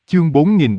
Chương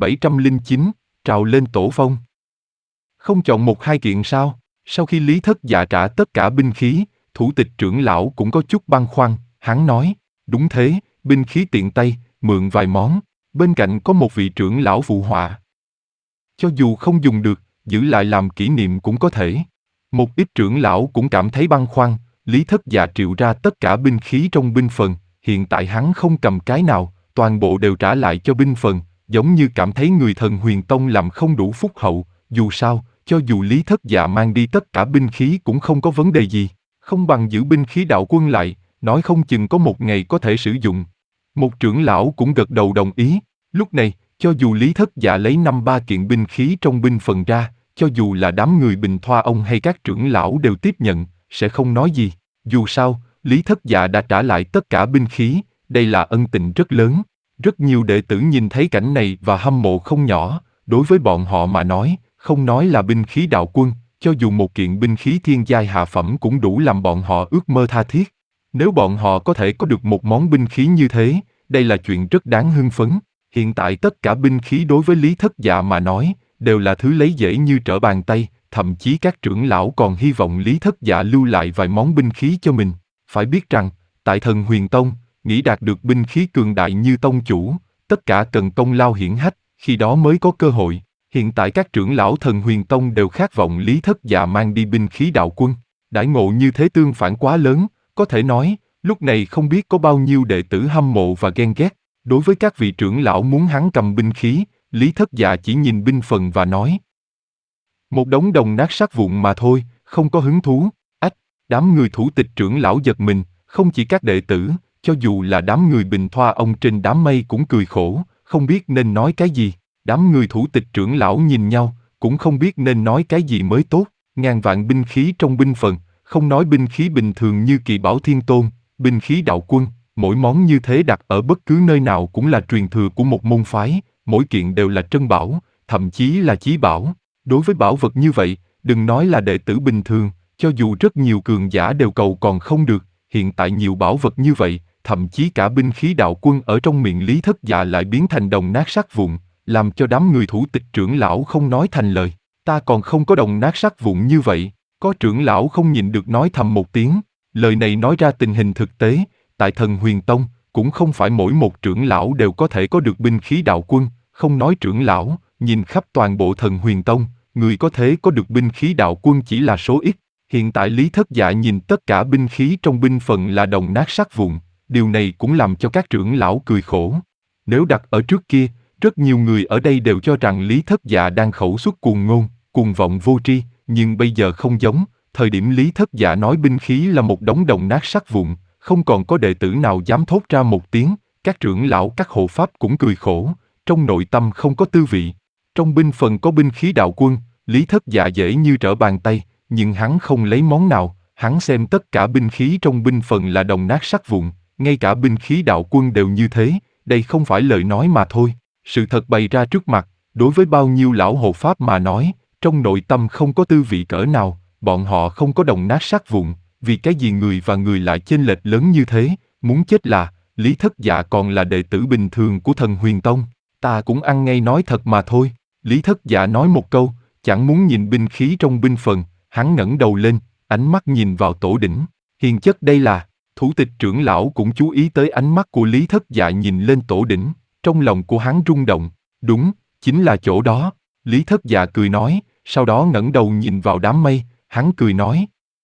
4709, trào lên tổ phong. Không chọn một hai kiện sao? Sau khi Lý Thất Dạ trả tất cả binh khí, thủ tịch trưởng lão cũng có chút băn khoăn, hắn nói, đúng thế, binh khí tiện tay, mượn vài món, bên cạnh có một vị trưởng lão phụ họa. Cho dù không dùng được, giữ lại làm kỷ niệm cũng có thể. Một ít trưởng lão cũng cảm thấy băn khoăn, Lý Thất Dạ triệu ra tất cả binh khí trong binh phần, hiện tại hắn không cầm cái nào, toàn bộ đều trả lại cho binh phần, giống như cảm thấy người Thần Huyền Tông làm không đủ phúc hậu, dù sao, cho dù Lý Thất Dạ mang đi tất cả binh khí cũng không có vấn đề gì, không bằng giữ binh khí đạo quân lại, nói không chừng có một ngày có thể sử dụng. Một trưởng lão cũng gật đầu đồng ý, lúc này, cho dù Lý Thất Dạ lấy 5-3 kiện binh khí trong binh phần ra, cho dù là đám người Bình Thoa ông hay các trưởng lão đều tiếp nhận, sẽ không nói gì. Dù sao, Lý Thất Dạ đã trả lại tất cả binh khí, đây là ân tình rất lớn. Rất nhiều đệ tử nhìn thấy cảnh này và hâm mộ không nhỏ, đối với bọn họ mà nói, không nói là binh khí đạo quân, cho dù một kiện binh khí thiên giai hạ phẩm cũng đủ làm bọn họ ước mơ tha thiết. Nếu bọn họ có thể có được một món binh khí như thế, đây là chuyện rất đáng hưng phấn. Hiện tại tất cả binh khí đối với Lý Thất Dạ mà nói, đều là thứ lấy dễ như trở bàn tay, thậm chí các trưởng lão còn hy vọng Lý Thất Dạ lưu lại vài món binh khí cho mình. Phải biết rằng, tại Thần Huyền Tông, nghĩ đạt được binh khí cường đại như tông chủ, tất cả cần công lao hiển hách, khi đó mới có cơ hội. Hiện tại các trưởng lão Thần Huyền Tông đều khát vọng Lý Thất Dạ mang đi binh khí đạo quân. Đãi ngộ như thế tương phản quá lớn, có thể nói, lúc này không biết có bao nhiêu đệ tử hâm mộ và ghen ghét. Đối với các vị trưởng lão muốn hắn cầm binh khí, Lý Thất Dạ chỉ nhìn binh phần và nói. Một đống đồng nát sát vụn mà thôi, không có hứng thú. Ách, đám người thủ tịch trưởng lão giật mình, không chỉ các đệ tử, cho dù là đám người Bình Thoa ông trên đám mây cũng cười khổ, không biết nên nói cái gì. Đám người thủ tịch trưởng lão nhìn nhau, cũng không biết nên nói cái gì mới tốt. Ngàn vạn binh khí trong binh phần, không nói binh khí bình thường như kỳ bảo thiên tôn, binh khí đạo quân, mỗi món như thế đặt ở bất cứ nơi nào cũng là truyền thừa của một môn phái, mỗi kiện đều là trân bảo, thậm chí là chí bảo. Đối với bảo vật như vậy, đừng nói là đệ tử bình thường, cho dù rất nhiều cường giả đều cầu còn không được, hiện tại nhiều bảo vật như vậy, thậm chí cả binh khí đạo quân ở trong miệng Lý Thất Dạ lại biến thành đồng nát sát vụn, làm cho đám người thủ tịch trưởng lão không nói thành lời. Ta còn không có đồng nát sát vụn như vậy, có trưởng lão không nhịn được nói thầm một tiếng, lời này nói ra tình hình thực tế, tại Thần Huyền Tông, cũng không phải mỗi một trưởng lão đều có thể có được binh khí đạo quân, không nói trưởng lão, nhìn khắp toàn bộ Thần Huyền Tông, người có thể có được binh khí đạo quân chỉ là số ít. Hiện tại Lý Thất Dạ nhìn tất cả binh khí trong binh phần là đồng nát sát vụn, điều này cũng làm cho các trưởng lão cười khổ. Nếu đặt ở trước kia, rất nhiều người ở đây đều cho rằng Lý Thất Dạ đang khẩu xuất cuồng ngôn, cuồng vọng vô tri, nhưng bây giờ không giống, thời điểm Lý Thất Dạ nói binh khí là một đống đồng nát sát vụn, không còn có đệ tử nào dám thốt ra một tiếng, các trưởng lão các hộ pháp cũng cười khổ, trong nội tâm không có tư vị. Trong binh phần có binh khí đạo quân, Lý Thất Dạ dễ như trở bàn tay, nhưng hắn không lấy món nào, hắn xem tất cả binh khí trong binh phần là đồng nát sát vụn, ngay cả binh khí đạo quân đều như thế, đây không phải lời nói mà thôi. Sự thật bày ra trước mặt, đối với bao nhiêu lão hộ pháp mà nói, trong nội tâm không có tư vị cỡ nào, bọn họ không có đồng nát sát vụn, vì cái gì người và người lại chênh lệch lớn như thế, muốn chết là, Lý Thất Dạ còn là đệ tử bình thường của Thần Huyền Tông, ta cũng ăn ngay nói thật mà thôi. Lý Thất Dạ nói một câu, chẳng muốn nhìn binh khí trong binh phần, hắn ngẩng đầu lên, ánh mắt nhìn vào tổ đỉnh, hiền chất đây là, thủ tịch trưởng lão cũng chú ý tới ánh mắt của Lý Thất Dạ nhìn lên tổ đỉnh, trong lòng của hắn rung động, đúng, chính là chỗ đó, Lý Thất Dạ cười nói, sau đó ngẩng đầu nhìn vào đám mây, hắn cười nói.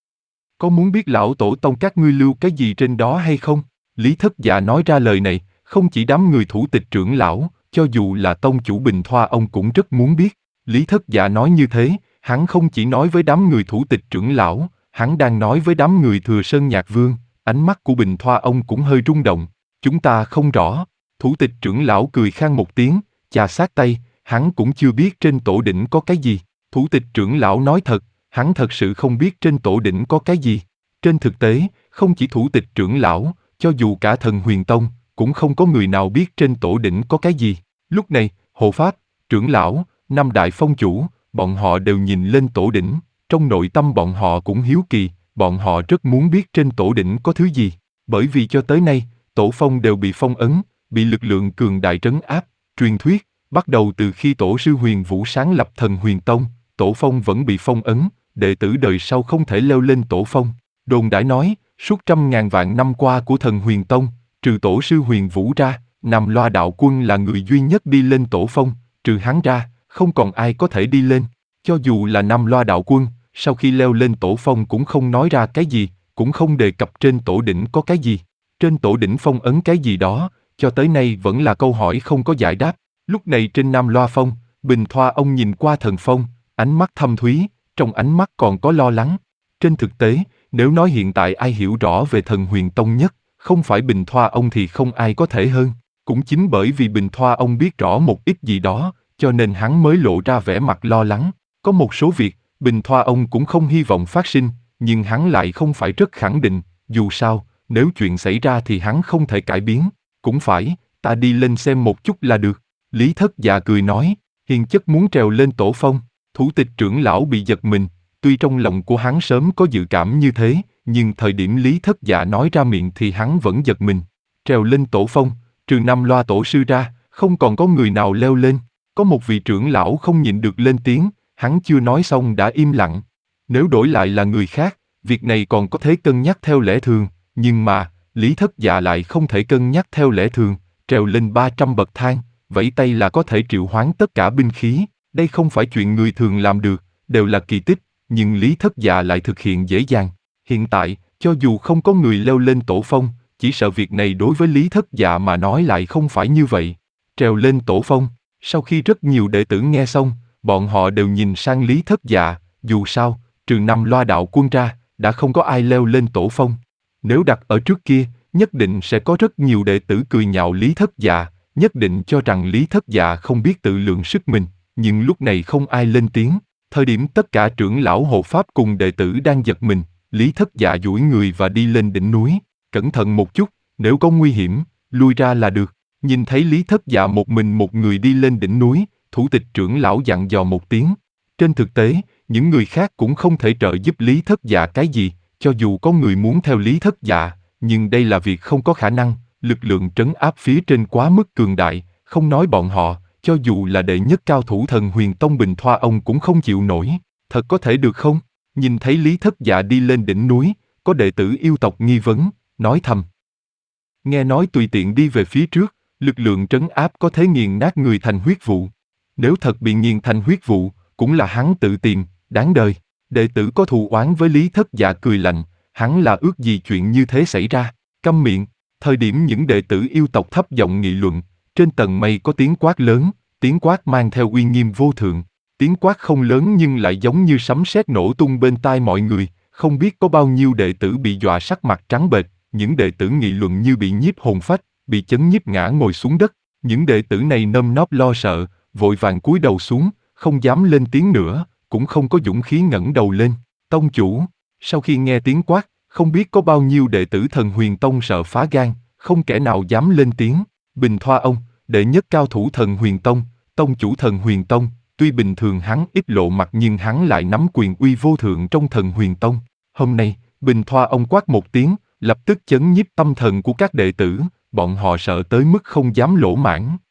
Có muốn biết lão tổ tông các ngươi lưu cái gì trên đó hay không? Lý Thất Dạ nói ra lời này, không chỉ đám người thủ tịch trưởng lão, cho dù là tông chủ Bình Thoa ông cũng rất muốn biết. Lý Thất Dạ nói như thế, hắn không chỉ nói với đám người thủ tịch trưởng lão, hắn đang nói với đám người Thừa Sơn Nhạc Vương, ánh mắt của Bình Thoa ông cũng hơi rung động. Chúng ta không rõ. Thủ tịch trưởng lão cười khan một tiếng, chà sát tay, hắn cũng chưa biết trên tổ đỉnh có cái gì. Thủ tịch trưởng lão nói thật, hắn thật sự không biết trên tổ đỉnh có cái gì. Trên thực tế, không chỉ thủ tịch trưởng lão, cho dù cả Thần Huyền Tông, cũng không có người nào biết trên tổ đỉnh có cái gì. Lúc này, hộ pháp, trưởng lão, năm đại phong chủ, bọn họ đều nhìn lên tổ đỉnh, trong nội tâm bọn họ cũng hiếu kỳ, bọn họ rất muốn biết trên tổ đỉnh có thứ gì. Bởi vì cho tới nay, tổ phong đều bị phong ấn, bị lực lượng cường đại trấn áp, truyền thuyết, Bắt đầu từ khi tổ sư Huyền Vũ sáng lập Thần Huyền Tông, tổ phong vẫn bị phong ấn, đệ tử đời sau không thể leo lên tổ phong. Đồn đãi nói, suốt trăm ngàn vạn năm qua của Thần Huyền Tông, trừ tổ sư Huyền Vũ ra, Nam Loa Đạo Quân là người duy nhất đi lên tổ phong, trừ hắn ra, không còn ai có thể đi lên. Cho dù là Nam Loa Đạo Quân, sau khi leo lên tổ phong cũng không nói ra cái gì, cũng không đề cập trên tổ đỉnh có cái gì. Trên tổ đỉnh phong ấn cái gì đó, cho tới nay vẫn là câu hỏi không có giải đáp. Lúc này trên Nam Loa Phong, Bình Thoa ông nhìn qua thần phong, ánh mắt thâm thúy, trong ánh mắt còn có lo lắng. Trên thực tế, nếu nói hiện tại ai hiểu rõ về Thần Huyền Tông nhất, không phải Bình Thoa ông thì không ai có thể hơn. Cũng chính bởi vì Bình Thoa ông biết rõ một ít gì đó, cho nên hắn mới lộ ra vẻ mặt lo lắng. Có một số việc, Bình Thoa ông cũng không hy vọng phát sinh, nhưng hắn lại không phải rất khẳng định, dù sao, nếu chuyện xảy ra thì hắn không thể cải biến. Cũng phải, ta đi lên xem một chút là được. Lý Thất Dạ cười nói, hiền chất muốn trèo lên tổ phong. Thủ tịch trưởng lão bị giật mình, tuy trong lòng của hắn sớm có dự cảm như thế, nhưng thời điểm Lý Thất Dạ nói ra miệng thì hắn vẫn giật mình. Trèo lên tổ phong, trừ Nam Loa tổ sư ra, không còn có người nào leo lên. Có một vị trưởng lão không nhịn được lên tiếng, hắn chưa nói xong đã im lặng. Nếu đổi lại là người khác, việc này còn có thể cân nhắc theo lẽ thường, nhưng mà, Lý Thất Dạ lại không thể cân nhắc theo lẽ thường, trèo lên 300 bậc thang, vẫy tay là có thể triệu hoán tất cả binh khí, đây không phải chuyện người thường làm được, đều là kỳ tích, nhưng Lý Thất Dạ lại thực hiện dễ dàng. Hiện tại, cho dù không có người leo lên tổ phong, chỉ sợ việc này đối với Lý Thất Dạ mà nói lại không phải như vậy. Trèo lên tổ phong, sau khi rất nhiều đệ tử nghe xong, bọn họ đều nhìn sang Lý Thất Dạ, dù sao, trừ Nam Loa Đạo Quân ra, đã không có ai leo lên tổ phong. Nếu đặt ở trước kia, nhất định sẽ có rất nhiều đệ tử cười nhạo Lý Thất Dạ, nhất định cho rằng Lý Thất Dạ không biết tự lượng sức mình, nhưng lúc này không ai lên tiếng. Thời điểm tất cả trưởng lão hộ pháp cùng đệ tử đang giật mình, Lý Thất Dạ duỗi người và đi lên đỉnh núi, cẩn thận một chút, nếu có nguy hiểm, lui ra là được. Nhìn thấy Lý Thất Dạ một mình một người đi lên đỉnh núi, thủ tịch trưởng lão dặn dò một tiếng. Trên thực tế, những người khác cũng không thể trợ giúp Lý Thất Dạ cái gì, cho dù có người muốn theo Lý Thất Dạ, nhưng đây là việc không có khả năng, lực lượng trấn áp phía trên quá mức cường đại, không nói bọn họ, cho dù là đệ nhất cao thủ Thần Huyền Tông Bình Thoa ông cũng không chịu nổi, thật có thể được không? Nhìn thấy Lý Thất Dạ đi lên đỉnh núi, có đệ tử yêu tộc nghi vấn, nói thầm. Nghe nói tùy tiện đi về phía trước, lực lượng trấn áp có thể nghiền nát người thành huyết vụ. Nếu thật bị nghiền thành huyết vụ, cũng là hắn tự tìm, đáng đời. Đệ tử có thù oán với Lý Thất Dạ cười lạnh, hắn là ước gì chuyện như thế xảy ra, câm miệng. Thời điểm những đệ tử yêu tộc thấp giọng nghị luận, trên tầng mây có tiếng quát lớn, tiếng quát mang theo uy nghiêm vô thượng. Tiếng quát không lớn nhưng lại giống như sấm sét nổ tung bên tai mọi người, không biết có bao nhiêu đệ tử bị dọa sắc mặt trắng bệch, những đệ tử nghị luận như bị nhiếp hồn phách, bị chấn nhiếp ngã ngồi xuống đất. Những đệ tử này nơm nóp lo sợ, vội vàng cúi đầu xuống, không dám lên tiếng nữa, cũng không có dũng khí ngẩng đầu lên. Tông chủ, sau khi nghe tiếng quát, không biết có bao nhiêu đệ tử Thần Huyền Tông sợ phá gan, không kẻ nào dám lên tiếng. Bình Thoa ông, đệ nhất cao thủ Thần Huyền Tông, tông chủ Thần Huyền Tông, tuy bình thường hắn ít lộ mặt nhưng hắn lại nắm quyền uy vô thượng trong Thần Huyền Tông. Hôm nay, Bình Thoa ông quát một tiếng, lập tức chấn nhiếp tâm thần của các đệ tử, bọn họ sợ tới mức không dám lỗ mãng.